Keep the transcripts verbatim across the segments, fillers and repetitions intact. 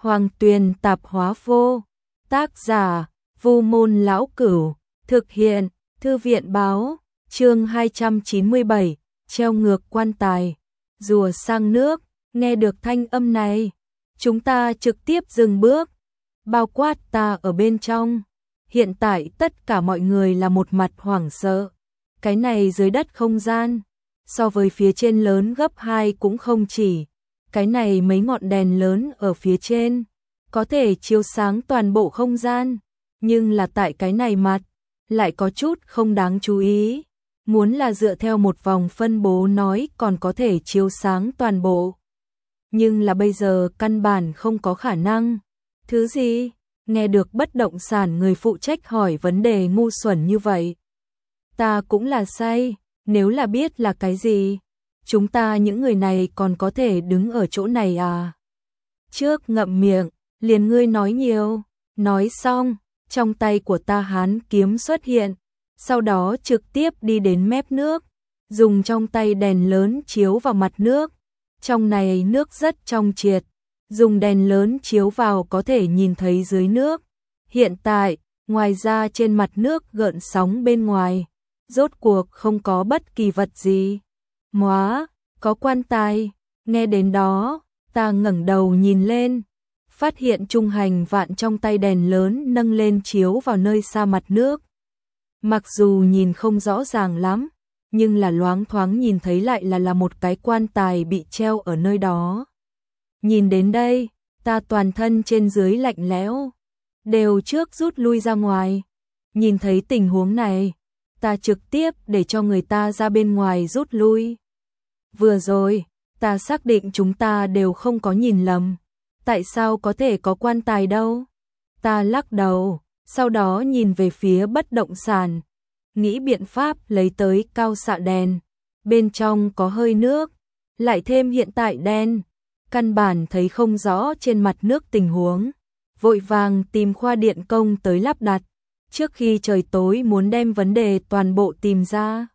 Hoàng Tuyền Tạp Hóa Vô. Tác giả Vu Môn Lão Cửu. Thực hiện Thư viện Báo. Chương hai trăm chín mươi bảy, treo ngược quan tài. Rùa sang nước. Nghe được thanh âm này, chúng ta trực tiếp dừng bước, bao quát ta ở bên trong. Hiện tại tất cả mọi người là một mặt hoảng sợ. Cái này dưới đất không gian, so với phía trên lớn gấp hai cũng không chỉ. Cái này mấy ngọn đèn lớn ở phía trên, có thể chiếu sáng toàn bộ không gian. Nhưng là tại cái này mặt, lại có chút không đáng chú ý. Muốn là dựa theo một vòng phân bố nói còn có thể chiếu sáng toàn bộ. Nhưng là bây giờ căn bản không có khả năng. Thứ gì? Nghe được bất động sản người phụ trách hỏi vấn đề ngu xuẩn như vậy. Ta cũng là say, nếu là biết là cái gì, chúng ta những người này còn có thể đứng ở chỗ này à? Trước ngậm miệng, liền ngươi nói nhiều. Nói xong, trong tay của ta hán kiếm xuất hiện, sau đó trực tiếp đi đến mép nước, dùng trong tay đèn lớn chiếu vào mặt nước. Trong này nước rất trong triệt, dùng đèn lớn chiếu vào có thể nhìn thấy dưới nước. Hiện tại, ngoài ra trên mặt nước gợn sóng bên ngoài, rốt cuộc không có bất kỳ vật gì. Móa, có quan tài. Nghe đến đó, ta ngẩng đầu nhìn lên, phát hiện Trung Hành Vạn trong tay đèn lớn nâng lên chiếu vào nơi xa mặt nước. Mặc dù nhìn không rõ ràng lắm, nhưng là loáng thoáng nhìn thấy lại là là một cái quan tài bị treo ở nơi đó. Nhìn đến đây, ta toàn thân trên dưới lạnh lẽo, đều trước rút lui ra ngoài. Nhìn thấy tình huống này, ta trực tiếp để cho người ta ra bên ngoài rút lui. Vừa rồi, ta xác định chúng ta đều không có nhìn lầm. Tại sao có thể có quan tài đâu? Ta lắc đầu, sau đó nhìn về phía bất động sản, nghĩ biện pháp lấy tới cao xạ đèn. Bên trong có hơi nước, lại thêm hiện tại đen, căn bản thấy không rõ trên mặt nước tình huống. Vội vàng tìm khoa điện công tới lắp đặt, trước khi trời tối muốn đem vấn đề toàn bộ tìm ra.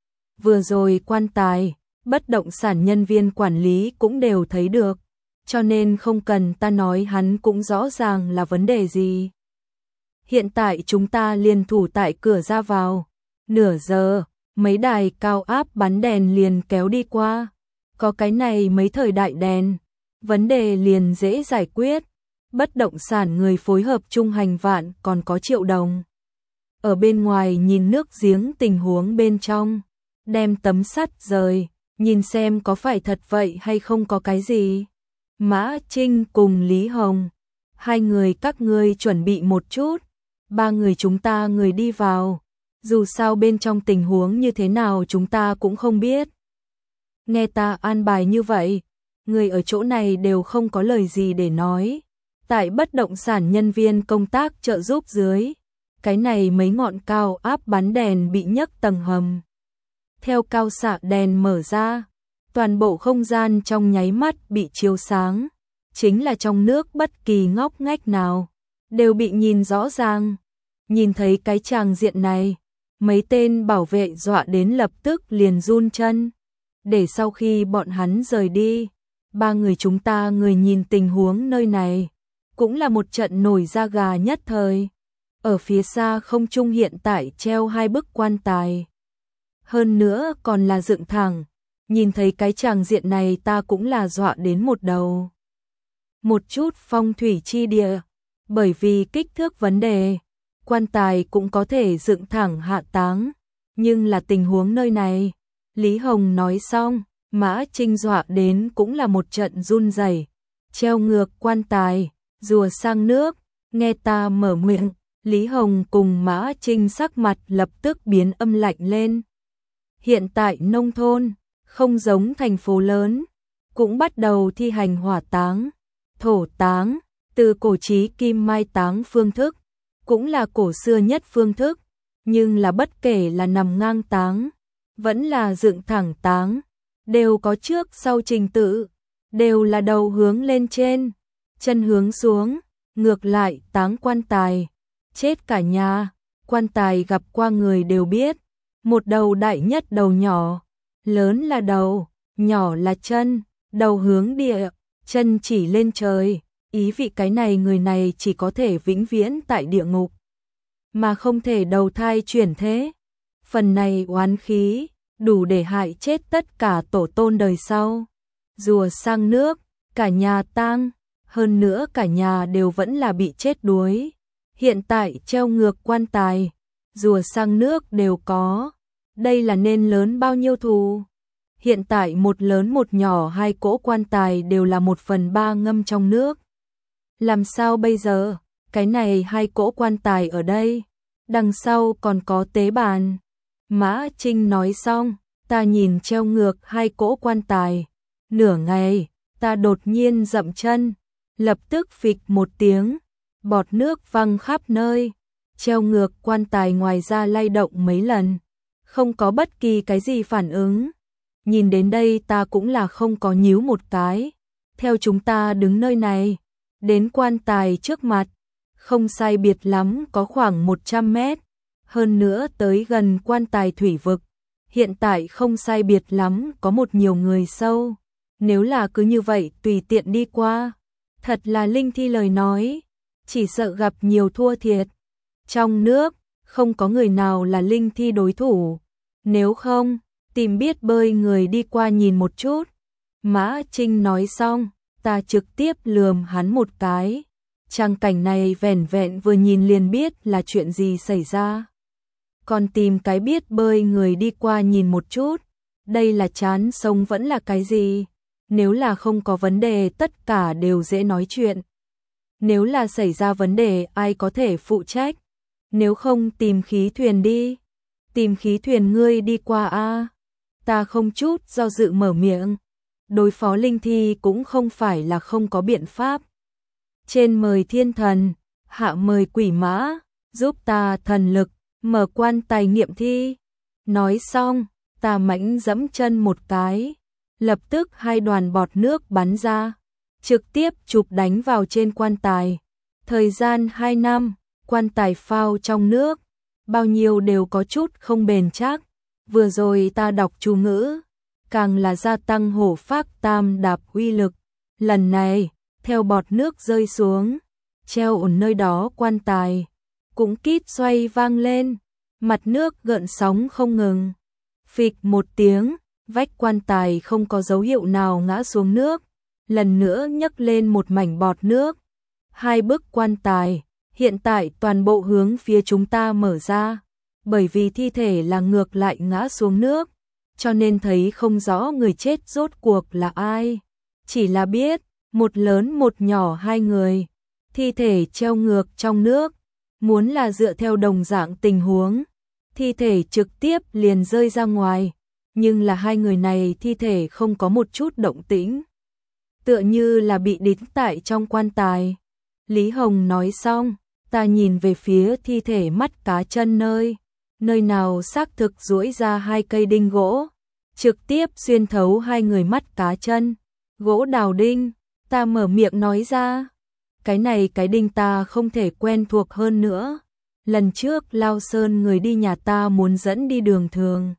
Vừa rồi quan tài, bất động sản nhân viên quản lý cũng đều thấy được, cho nên không cần ta nói hắn cũng rõ ràng là vấn đề gì. Hiện tại chúng ta liên thủ tại cửa ra vào. Nửa giờ, mấy đài cao áp bắn đèn liền kéo đi qua. Có cái này mấy thời đại đèn, vấn đề liền dễ giải quyết. Bất động sản người phối hợp Trung Hành Vạn còn có Triệu Đồng. Ở bên ngoài nhìn nước giếng tình huống bên trong, đem tấm sắt rời, nhìn xem có phải thật vậy hay không có cái gì. Mã Trinh cùng Lý Hồng, hai người các ngươi chuẩn bị một chút, ba người chúng ta người đi vào. Dù sao bên trong tình huống như thế nào chúng ta cũng không biết. Nghe ta an bài như vậy, người ở chỗ này đều không có lời gì để nói. Tại bất động sản nhân viên công tác trợ giúp dưới, cái này mấy ngọn cao áp bắn đèn bị nhấc tầng hầm. Theo cao xạ đèn mở ra, toàn bộ không gian trong nháy mắt bị chiếu sáng. Chính là trong nước bất kỳ ngóc ngách nào, đều bị nhìn rõ ràng. Nhìn thấy cái tràng diện này, mấy tên bảo vệ dọa đến lập tức liền run chân. Để sau khi bọn hắn rời đi, ba người chúng ta người nhìn tình huống nơi này, cũng là một trận nổi da gà nhất thời. Ở phía xa không trung hiện tại treo hai bức quan tài. Hơn nữa còn là dựng thẳng. Nhìn thấy cái tràng diện này ta cũng là dọa đến một đầu. Một chút phong thủy chi địa, bởi vì kích thước vấn đề, quan tài cũng có thể dựng thẳng hạ táng. Nhưng là tình huống nơi này, Lý Hồng nói xong, Mã Trinh dọa đến cũng là một trận run rẩy. Treo ngược quan tài, rùa sang nước. Nghe ta mở miệng, Lý Hồng cùng Mã Trinh sắc mặt lập tức biến âm lạnh lên. Hiện tại nông thôn, không giống thành phố lớn, cũng bắt đầu thi hành hỏa táng, thổ táng. Từ cổ chí kim mai táng phương thức, cũng là cổ xưa nhất phương thức. Nhưng là bất kể là nằm ngang táng, vẫn là dựng thẳng táng, đều có trước sau trình tự, đều là đầu hướng lên trên, chân hướng xuống. Ngược lại táng quan tài, chết cả nhà. Quan tài gặp qua người đều biết, một đầu đại nhất đầu nhỏ, lớn là đầu, nhỏ là chân. Đầu hướng địa, chân chỉ lên trời, ý vị cái này người này chỉ có thể vĩnh viễn tại địa ngục, mà không thể đầu thai chuyển thế. Phần này oán khí, đủ để hại chết tất cả tổ tôn đời sau. Rùa sang nước, cả nhà tang, hơn nữa cả nhà đều vẫn là bị chết đuối. Hiện tại treo ngược quan tài, rùa sang nước đều có. Đây là nên lớn bao nhiêu thù. Hiện tại một lớn một nhỏ hai cỗ quan tài đều là một phần ba ngâm trong nước. Làm sao bây giờ? Cái này hai cỗ quan tài ở đây, đằng sau còn có tế bàn. Mã Trinh nói xong, ta nhìn treo ngược hai cỗ quan tài. Nửa ngày, ta đột nhiên dậm chân, lập tức phịch một tiếng, bọt nước văng khắp nơi. Treo ngược quan tài ngoài ra lay động mấy lần, không có bất kỳ cái gì phản ứng. Nhìn đến đây ta cũng là không có nhíu một cái. Theo chúng ta đứng nơi này, đến quan tài trước mặt, không sai biệt lắm có khoảng một trăm mét. Hơn nữa tới gần quan tài thủy vực, hiện tại không sai biệt lắm có một nhiều người sâu. Nếu là cứ như vậy tùy tiện đi qua, thật là linh thi lời nói, chỉ sợ gặp nhiều thua thiệt. Trong nước, không có người nào là linh thi đối thủ. Nếu không, tìm biết bơi người đi qua nhìn một chút. Mã Trinh nói xong, ta trực tiếp lườm hắn một cái. Trang cảnh này vẻn vẹn vừa nhìn liền biết là chuyện gì xảy ra. Còn tìm cái biết bơi người đi qua nhìn một chút, đây là chán sống vẫn là cái gì? Nếu là không có vấn đề tất cả đều dễ nói chuyện. Nếu là xảy ra vấn đề ai có thể phụ trách? Nếu không tìm khí thuyền đi. Tìm khí thuyền ngươi đi qua a. Ta không chút do dự mở miệng. Đối phó linh thi cũng không phải là không có biện pháp. Trên mời thiên thần, hạ mời quỷ mã, giúp ta thần lực, mở quan tài nghiệm thi. Nói xong, ta mãnh dẫm chân một cái. Lập tức hai đoàn bọt nước bắn ra, trực tiếp chụp đánh vào trên quan tài. Thời gian hai năm, quan tài phao trong nước, bao nhiêu đều có chút không bền chắc. Vừa rồi ta đọc chú ngữ, càng là gia tăng hổ phác tam đạp uy lực. Lần này, theo bọt nước rơi xuống, treo ở nơi đó quan tài, cũng kít xoay vang lên, mặt nước gợn sóng không ngừng. Phịch một tiếng, vách quan tài không có dấu hiệu nào ngã xuống nước, lần nữa nhấc lên một mảnh bọt nước. Hai bức quan tài, hiện tại toàn bộ hướng phía chúng ta mở ra, bởi vì thi thể là ngược lại ngã xuống nước, cho nên thấy không rõ người chết rốt cuộc là ai. Chỉ là biết, một lớn một nhỏ hai người, thi thể treo ngược trong nước, muốn là dựa theo đồng dạng tình huống, thi thể trực tiếp liền rơi ra ngoài. Nhưng là hai người này thi thể không có một chút động tĩnh, tựa như là bị đính tại trong quan tài. Lý Hồng nói xong, ta nhìn về phía thi thể mắt cá chân nơi, nơi nào xác thực duỗi ra hai cây đinh gỗ, trực tiếp xuyên thấu hai người mắt cá chân. Gỗ đào đinh, ta mở miệng nói ra, cái này cái đinh ta không thể quen thuộc hơn nữa. Lần trước Lao Sơn người đi nhà ta muốn dẫn đi đường thường,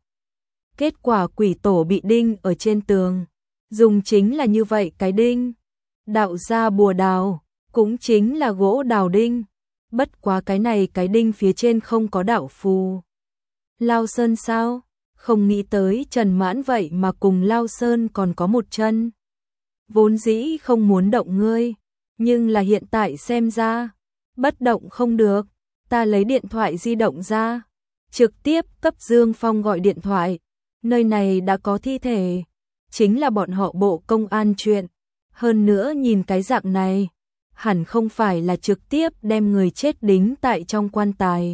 kết quả quỷ tổ bị đinh ở trên tường, dùng chính là như vậy cái đinh. Đạo gia bùa đào, cũng chính là gỗ đào đinh, bất quá cái này cái đinh phía trên không có đạo phù. Lao Sơn sao? Không nghĩ tới Trần Mãn vậy mà cùng Lao Sơn còn có một chân. Vốn dĩ không muốn động ngươi, nhưng là hiện tại xem ra, bất động không được. Ta lấy điện thoại di động ra, trực tiếp cấp Dương Phong gọi điện thoại. Nơi này đã có thi thể, chính là bọn họ bộ công an chuyện. Hơn nữa nhìn cái dạng này, hẳn không phải là trực tiếp đem người chết đính tại trong quan tài.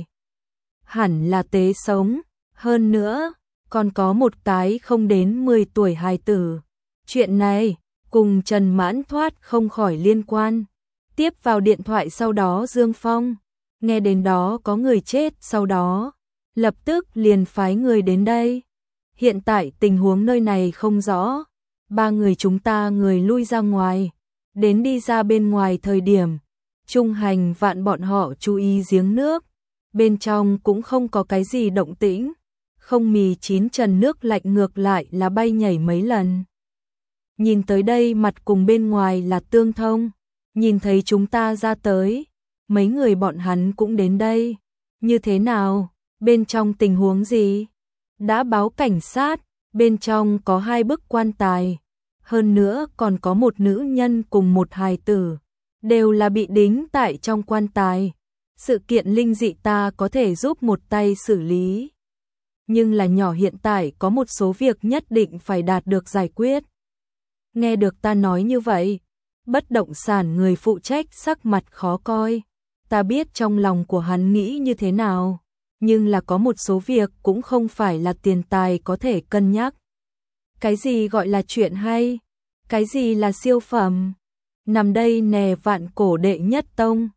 Hẳn là tế sống, hơn nữa, còn có một cái không đến mười tuổi hài tử. Chuyện này, cùng Trần Mãn Thoát không khỏi liên quan. Tiếp vào điện thoại sau đó Dương Phong, nghe đến đó có người chết sau đó, lập tức liền phái người đến đây. Hiện tại tình huống nơi này không rõ, ba người chúng ta người lui ra ngoài, đến đi ra bên ngoài thời điểm, Trung Hành vạn bọn họ chú ý giếng nước, bên trong cũng không có cái gì động tĩnh, không mì chín trần nước lạnh ngược lại là bay nhảy mấy lần. Nhìn tới đây mặt cùng bên ngoài là tương thông, nhìn thấy chúng ta ra tới, mấy người bọn hắn cũng đến đây. Như thế nào? Bên trong tình huống gì? Đã báo cảnh sát, bên trong có hai bức quan tài, hơn nữa còn có một nữ nhân cùng một hài tử, đều là bị đính tại trong quan tài. Sự kiện linh dị ta có thể giúp một tay xử lý. Nhưng là nhỏ hiện tại có một số việc nhất định phải đạt được giải quyết. Nghe được ta nói như vậy, bất động sản người phụ trách sắc mặt khó coi. Ta biết trong lòng của hắn nghĩ như thế nào, nhưng là có một số việc cũng không phải là tiền tài có thể cân nhắc. Cái gì gọi là chuyện hay? Cái gì là siêu phẩm? Nằm đây nè vạn cổ đệ nhất tông,